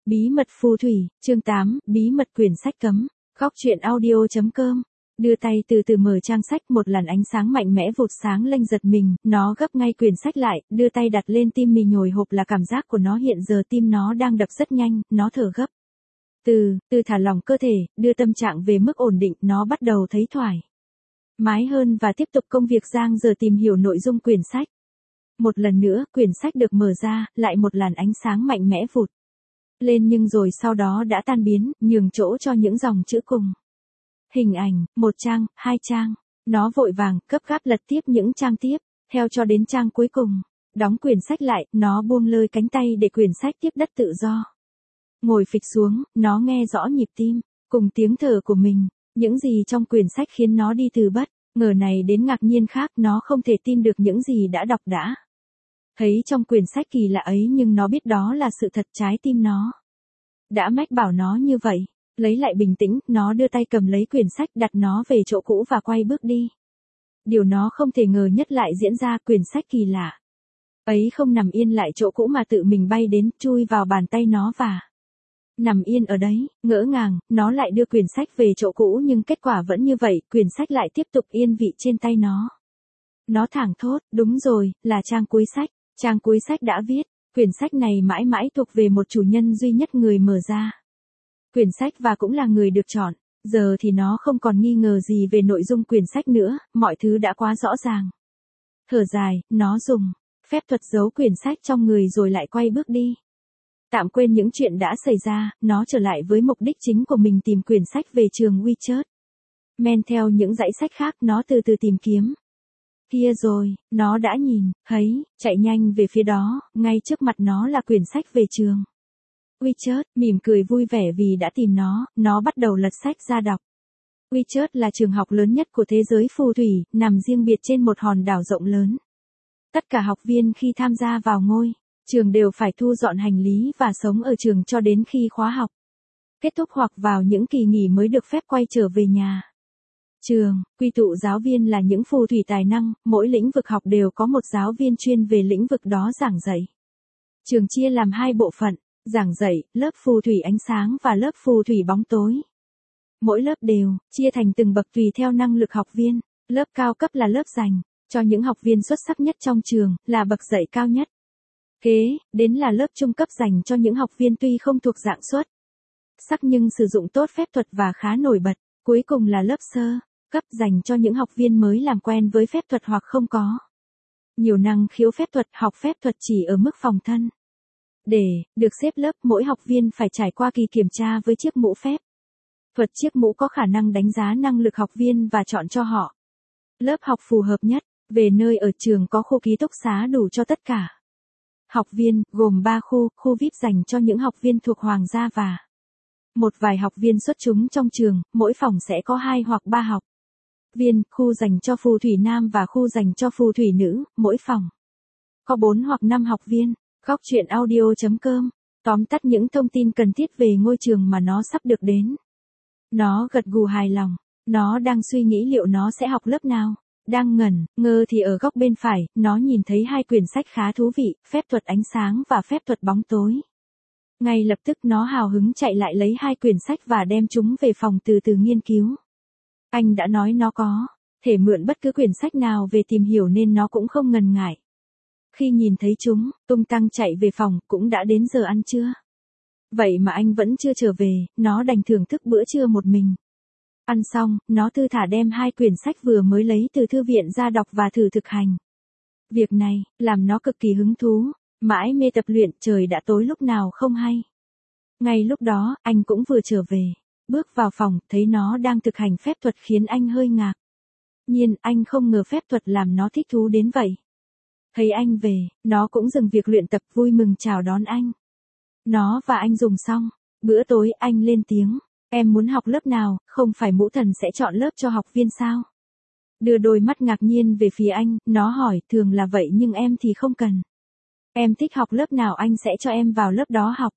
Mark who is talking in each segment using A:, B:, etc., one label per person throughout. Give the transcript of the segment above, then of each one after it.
A: Bí mật phù thủy, chương 8, bí mật quyển sách cấm. Góc truyện audio.com. Đưa tay từ từ mở trang sách, một làn ánh sáng mạnh mẽ vụt sáng lênh giật mình, nó gấp ngay quyển sách lại, đưa tay đặt lên tim mì nhồi hộp là cảm giác của nó hiện giờ tim nó đang đập rất nhanh, nó thở gấp. Từ thả lỏng cơ thể, đưa tâm trạng về mức ổn định, nó bắt đầu thấy thoải mái hơn và tiếp tục công việc giang giờ tìm hiểu nội dung quyển sách. Một lần nữa, quyển sách được mở ra, lại một làn ánh sáng mạnh mẽ vụt lên nhưng rồi sau đó đã tan biến, nhường chỗ cho những dòng chữ cùng hình ảnh, một trang, hai trang. Nó vội vàng, gấp gáp lật tiếp những trang tiếp, theo cho đến trang cuối cùng. Đóng quyển sách lại, nó buông lơi cánh tay để quyển sách tiếp đất tự do. Ngồi phịch xuống, nó nghe rõ nhịp tim, cùng tiếng thở của mình. Những gì trong quyển sách khiến nó đi từ bất ngờ này đến ngạc nhiên khác, nó không thể tin được những gì đã đọc đã thấy trong quyển sách kỳ lạ ấy, nhưng nó biết đó là sự thật, trái tim nó đã mách bảo nó như vậy. Lấy lại bình tĩnh, nó đưa tay cầm lấy quyển sách, đặt nó về chỗ cũ và quay bước đi. Điều nó không thể ngờ nhất lại diễn ra, quyển sách kỳ lạ ấy không nằm yên lại chỗ cũ mà tự mình bay đến, chui vào bàn tay nó và nằm yên ở đấy. Ngỡ ngàng, nó lại đưa quyển sách về chỗ cũ nhưng kết quả vẫn như vậy, quyển sách lại tiếp tục yên vị trên tay nó. Nó thảng thốt, đúng rồi, là trang cuối sách. Trang cuối sách đã viết, quyển sách này mãi mãi thuộc về một chủ nhân duy nhất, người mở ra quyển sách và cũng là người được chọn. Giờ thì nó không còn nghi ngờ gì về nội dung quyển sách nữa, mọi thứ đã quá rõ ràng. Thở dài, nó dùng phép thuật giấu quyển sách trong người rồi lại quay bước đi. Tạm quên những chuyện đã xảy ra, nó trở lại với mục đích chính của mình, tìm quyển sách về trường Witcher. Men theo những dãy sách khác, nó từ từ tìm kiếm. Kia rồi, nó đã nhìn thấy, chạy nhanh về phía đó, ngay trước mặt nó là quyển sách về trường Witcher, mỉm cười vui vẻ vì đã tìm nó bắt đầu lật sách ra đọc. Witcher là trường học lớn nhất của thế giới phù thủy, nằm riêng biệt trên một hòn đảo rộng lớn. Tất cả học viên khi tham gia vào ngôi trường đều phải thu dọn hành lý và sống ở trường cho đến khi khóa học kết thúc hoặc vào những kỳ nghỉ mới được phép quay trở về nhà. Trường quy tụ giáo viên là những phù thủy tài năng, mỗi lĩnh vực học đều có một giáo viên chuyên về lĩnh vực đó giảng dạy. Trường chia làm hai bộ phận, giảng dạy, lớp phù thủy ánh sáng và lớp phù thủy bóng tối. Mỗi lớp đều chia thành từng bậc tùy theo năng lực học viên. Lớp cao cấp là lớp dành cho những học viên xuất sắc nhất trong trường, là bậc dạy cao nhất. Kế đến là lớp trung cấp dành cho những học viên tuy không thuộc dạng xuất sắc nhưng sử dụng tốt phép thuật và khá nổi bật. Cuối cùng là lớp sơ cấp dành cho những học viên mới làm quen với phép thuật hoặc không có nhiều năng khiếu phép thuật, học phép thuật chỉ ở mức phòng thân. Để được xếp lớp, mỗi học viên phải trải qua kỳ kiểm tra với chiếc mũ phép thuật. Chiếc mũ có khả năng đánh giá năng lực học viên và chọn cho họ lớp học phù hợp nhất. Về nơi ở, trường có khu ký túc xá đủ cho tất cả học viên, gồm 3 khu VIP dành cho những học viên thuộc hoàng gia và một vài học viên xuất chúng trong trường. Mỗi phòng sẽ có 2 hoặc 3 học viên, khu dành cho phù thủy nam và khu dành cho phù thủy nữ. Mỗi phòng có 4 hoặc 5 học viên. Góc truyện audio.com. Tóm tắt những thông tin cần thiết về ngôi trường mà nó sắp được đến. Nó gật gù hài lòng. Nó đang suy nghĩ liệu nó sẽ học lớp nào. Đang ngẩn ngơ thì ở góc bên phải, nó nhìn thấy 2 quyển sách khá thú vị, phép thuật ánh sáng và phép thuật bóng tối. Ngay lập tức nó hào hứng chạy lại lấy 2 quyển sách và đem chúng về phòng từ từ nghiên cứu. Anh đã nói nó có thể mượn bất cứ quyển sách nào về tìm hiểu nên nó cũng không ngần ngại. Khi nhìn thấy chúng, tung tăng chạy về phòng. Cũng đã đến giờ ăn trưa. Vậy mà anh vẫn chưa trở về, nó đành thưởng thức bữa trưa một mình. Ăn xong, nó thư thả đem 2 quyển sách vừa mới lấy từ thư viện ra đọc và thử thực hành. Việc này làm nó cực kỳ hứng thú, mãi mê tập luyện. Trời đã tối lúc nào không hay. Ngay lúc đó, anh cũng vừa trở về. Bước vào phòng, thấy nó đang thực hành phép thuật khiến anh hơi ngạc nhiên. Anh không ngờ phép thuật làm nó thích thú đến vậy. Thấy anh về, nó cũng dừng việc luyện tập, vui mừng chào đón anh. Nó và anh dùng xong bữa tối, anh lên tiếng. Em muốn học lớp nào, không phải mũ thần sẽ chọn lớp cho học viên sao? Đưa đôi mắt ngạc nhiên về phía anh, nó hỏi, thường là vậy nhưng em thì không cần. Em thích học lớp nào anh sẽ cho em vào lớp đó học.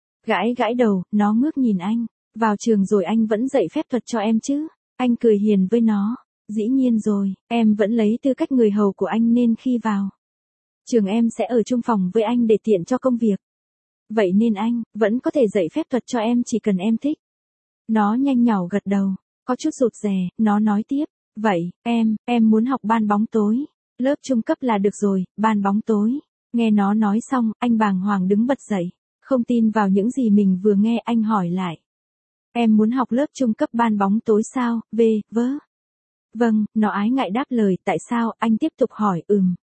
A: Gãi đầu, nó ngước nhìn anh. Vào trường rồi anh vẫn dạy phép thuật cho em chứ? Anh cười hiền với nó. Dĩ nhiên rồi, em vẫn lấy tư cách người hầu của anh nên khi vào trường em sẽ ở chung phòng với anh để tiện cho công việc. Vậy nên anh, vẫn có thể dạy phép thuật cho em chỉ cần em thích. Nó nhanh nhỏ gật đầu, có chút rụt rè, nó nói tiếp. Vậy, em muốn học ban bóng tối. Lớp trung cấp là được rồi, ban bóng tối. Nghe nó nói xong, anh bàng hoàng đứng bật dậy. Không tin vào những gì mình vừa nghe, anh hỏi lại. Em muốn học lớp trung cấp ban bóng tối sao, Vâng, nó ái ngại đáp lời, tại sao, anh tiếp tục hỏi,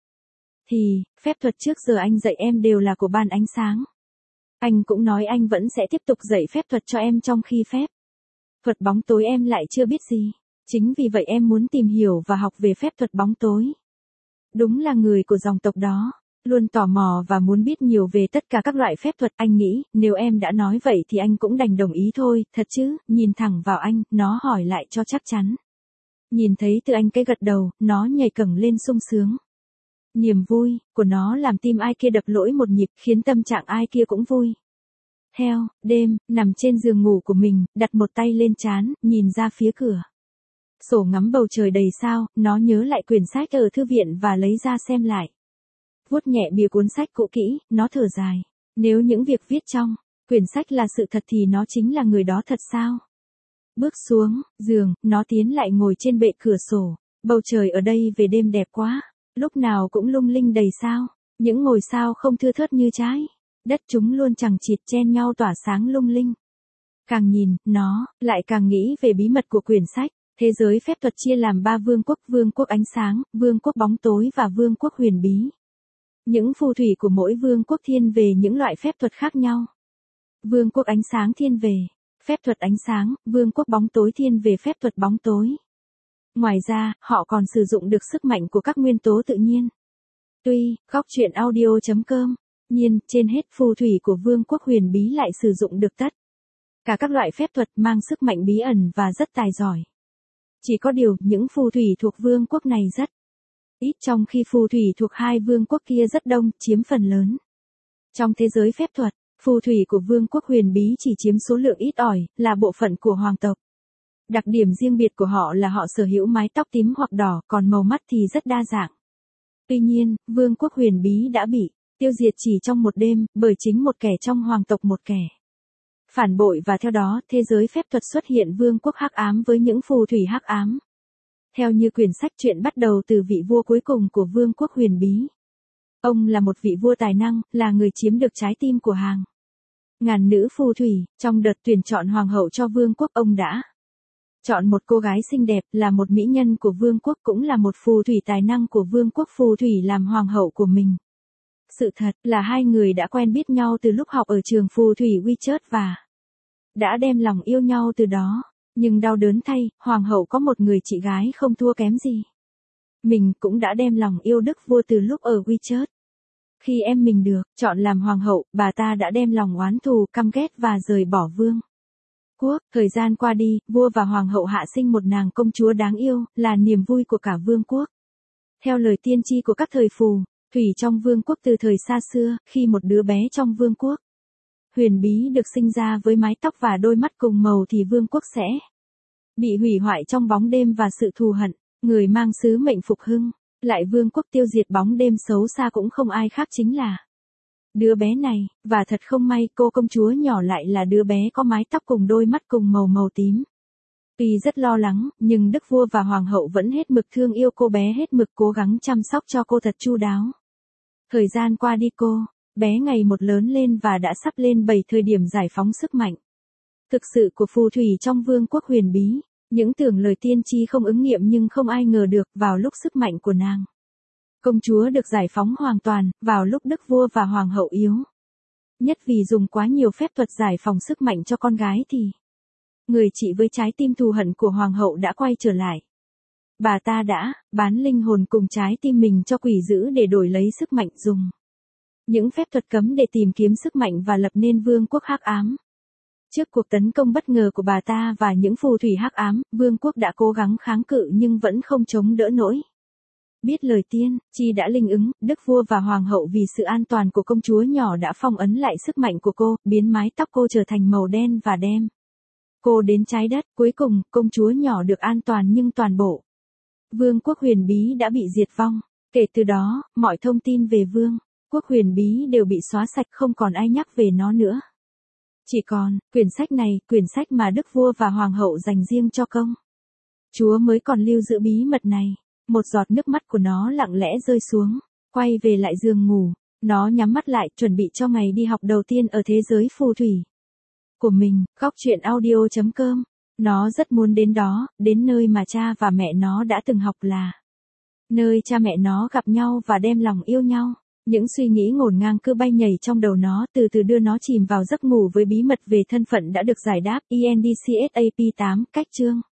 A: Thì, phép thuật trước giờ anh dạy em đều là của ban ánh sáng. Anh cũng nói anh vẫn sẽ tiếp tục dạy phép thuật cho em trong khi phép thuật bóng tối em lại chưa biết gì. Chính vì vậy em muốn tìm hiểu và học về phép thuật bóng tối. Đúng là người của dòng tộc đó, luôn tò mò và muốn biết nhiều về tất cả các loại phép thuật. Anh nghĩ, nếu em đã nói vậy thì anh cũng đành đồng ý thôi, thật chứ, nhìn thẳng vào anh, nó hỏi lại cho chắc chắn. Nhìn thấy từ anh cái gật đầu, nó nhảy cẫng lên sung sướng. Niềm vui của nó làm tim ai kia đập lỗi một nhịp, khiến tâm trạng ai kia cũng vui. Theo, đêm, nằm trên giường ngủ của mình, đặt một tay lên trán, nhìn ra phía cửa sổ ngắm bầu trời đầy sao, nó nhớ lại quyển sách ở thư viện và lấy ra xem lại. Vuốt nhẹ bìa cuốn sách cũ kỹ, nó thở dài. Nếu những việc viết trong quyển sách là sự thật thì nó chính là người đó thật sao? Bước xuống giường, nó tiến lại ngồi trên bệ cửa sổ. Bầu trời ở đây về đêm đẹp quá, lúc nào cũng lung linh đầy sao. Những ngôi sao không thưa thớt như trái đất, chúng luôn chằng chịt chen nhau tỏa sáng lung linh. Càng nhìn, nó lại càng nghĩ về bí mật của quyển sách. Thế giới phép thuật chia làm 3 vương quốc ánh sáng, vương quốc bóng tối và vương quốc huyền bí. Những phù thủy của mỗi vương quốc thiên về những loại phép thuật khác nhau. Vương quốc ánh sáng thiên về phép thuật ánh sáng, vương quốc bóng tối thiên về phép thuật bóng tối. Ngoài ra, họ còn sử dụng được sức mạnh của các nguyên tố tự nhiên. Tuy, góc truyện audio.com, nhiên, trên hết phù thủy của vương quốc huyền bí lại sử dụng được tất cả các loại phép thuật mang sức mạnh bí ẩn và rất tài giỏi. Chỉ có điều, những phù thủy thuộc vương quốc này rất ít, trong khi phù thủy thuộc hai vương quốc kia rất đông, chiếm phần lớn. Trong thế giới phép thuật, phù thủy của vương quốc huyền bí chỉ chiếm số lượng ít ỏi, là bộ phận của hoàng tộc. Đặc điểm riêng biệt của họ là họ sở hữu mái tóc tím hoặc đỏ, còn màu mắt thì rất đa dạng. Tuy nhiên, vương quốc huyền bí đã bị tiêu diệt chỉ trong một đêm, bởi chính một kẻ trong hoàng tộc, một kẻ phản bội, và theo đó, thế giới phép thuật xuất hiện vương quốc hắc ám với những phù thủy hắc ám. Theo như quyển sách truyện bắt đầu từ vị vua cuối cùng của vương quốc huyền bí. Ông là một vị vua tài năng, là người chiếm được trái tim của hàng ngàn nữ phù thủy. Trong đợt tuyển chọn hoàng hậu cho vương quốc, ông đã chọn một cô gái xinh đẹp, là một mỹ nhân của vương quốc, cũng là một phù thủy tài năng của vương quốc phù thủy làm hoàng hậu của mình. Sự thật là hai người đã quen biết nhau từ lúc học ở trường phù thủy Witchert và đã đem lòng yêu nhau từ đó. Nhưng đau đớn thay, hoàng hậu có một người chị gái không thua kém gì. Mình cũng đã đem lòng yêu đức vua từ lúc ở Witchert. Khi em mình được chọn làm hoàng hậu, bà ta đã đem lòng oán thù, căm ghét và rời bỏ vương quốc. Thời gian qua đi, vua và hoàng hậu hạ sinh một nàng công chúa đáng yêu, là niềm vui của cả vương quốc. Theo lời tiên tri của các thời phù thủy trong vương quốc từ thời xa xưa, khi một đứa bé trong vương quốc huyền bí được sinh ra với mái tóc và đôi mắt cùng màu thì vương quốc sẽ bị hủy hoại trong bóng đêm và sự thù hận. Người mang sứ mệnh phục hưng lại vương quốc tiêu diệt bóng đêm xấu xa cũng không ai khác chính là đứa bé này, và thật không may, cô công chúa nhỏ lại là đứa bé có mái tóc cùng đôi mắt cùng màu tím. Tuy rất lo lắng, nhưng đức vua và hoàng hậu vẫn hết mực thương yêu cô bé, hết mực cố gắng chăm sóc cho cô thật chu đáo. Thời gian qua đi, cô bé ngày một lớn lên và đã sắp lên 7 thời điểm giải phóng sức mạnh thực sự của phù thủy trong vương quốc huyền bí. Những tưởng lời tiên tri không ứng nghiệm, nhưng không ai ngờ được, vào lúc sức mạnh của nàng công chúa được giải phóng hoàn toàn, vào lúc đức vua và hoàng hậu yếu nhất vì dùng quá nhiều phép thuật giải phóng sức mạnh cho con gái thì người chị với trái tim thù hận của hoàng hậu đã quay trở lại. Bà ta đã bán linh hồn cùng trái tim mình cho quỷ dữ để đổi lấy sức mạnh, dùng những phép thuật cấm để tìm kiếm sức mạnh và lập nên vương quốc hắc ám. Trước cuộc tấn công bất ngờ của bà ta và những phù thủy hắc ám, vương quốc đã cố gắng kháng cự nhưng vẫn không chống đỡ nổi. Biết lời tiên tri đã linh ứng, đức vua và hoàng hậu vì sự an toàn của công chúa nhỏ đã phong ấn lại sức mạnh của cô, biến mái tóc cô trở thành màu đen và đem cô đến trái đất. Cuối cùng, công chúa nhỏ được an toàn, nhưng toàn bộ vương quốc huyền bí đã bị diệt vong. Kể từ đó, mọi thông tin về vương quốc quốc huyền bí đều bị xóa sạch, không còn ai nhắc về nó nữa. Chỉ còn, quyển sách mà đức vua và hoàng hậu dành riêng cho công chúa mới còn lưu giữ bí mật này. Một giọt nước mắt của nó lặng lẽ rơi xuống, quay về lại giường ngủ. Nó nhắm mắt lại, chuẩn bị cho ngày đi học đầu tiên ở thế giới phù thủy của mình. Góc truyện audio.com. Nó rất muốn đến đó, đến nơi mà cha và mẹ nó đã từng học, là nơi cha mẹ nó gặp nhau và đem lòng yêu nhau. Những suy nghĩ ngổn ngang cứ bay nhảy trong đầu nó, từ từ đưa nó chìm vào giấc ngủ với bí mật về thân phận đã được giải đáp. ENDCSAP 8. Cách chương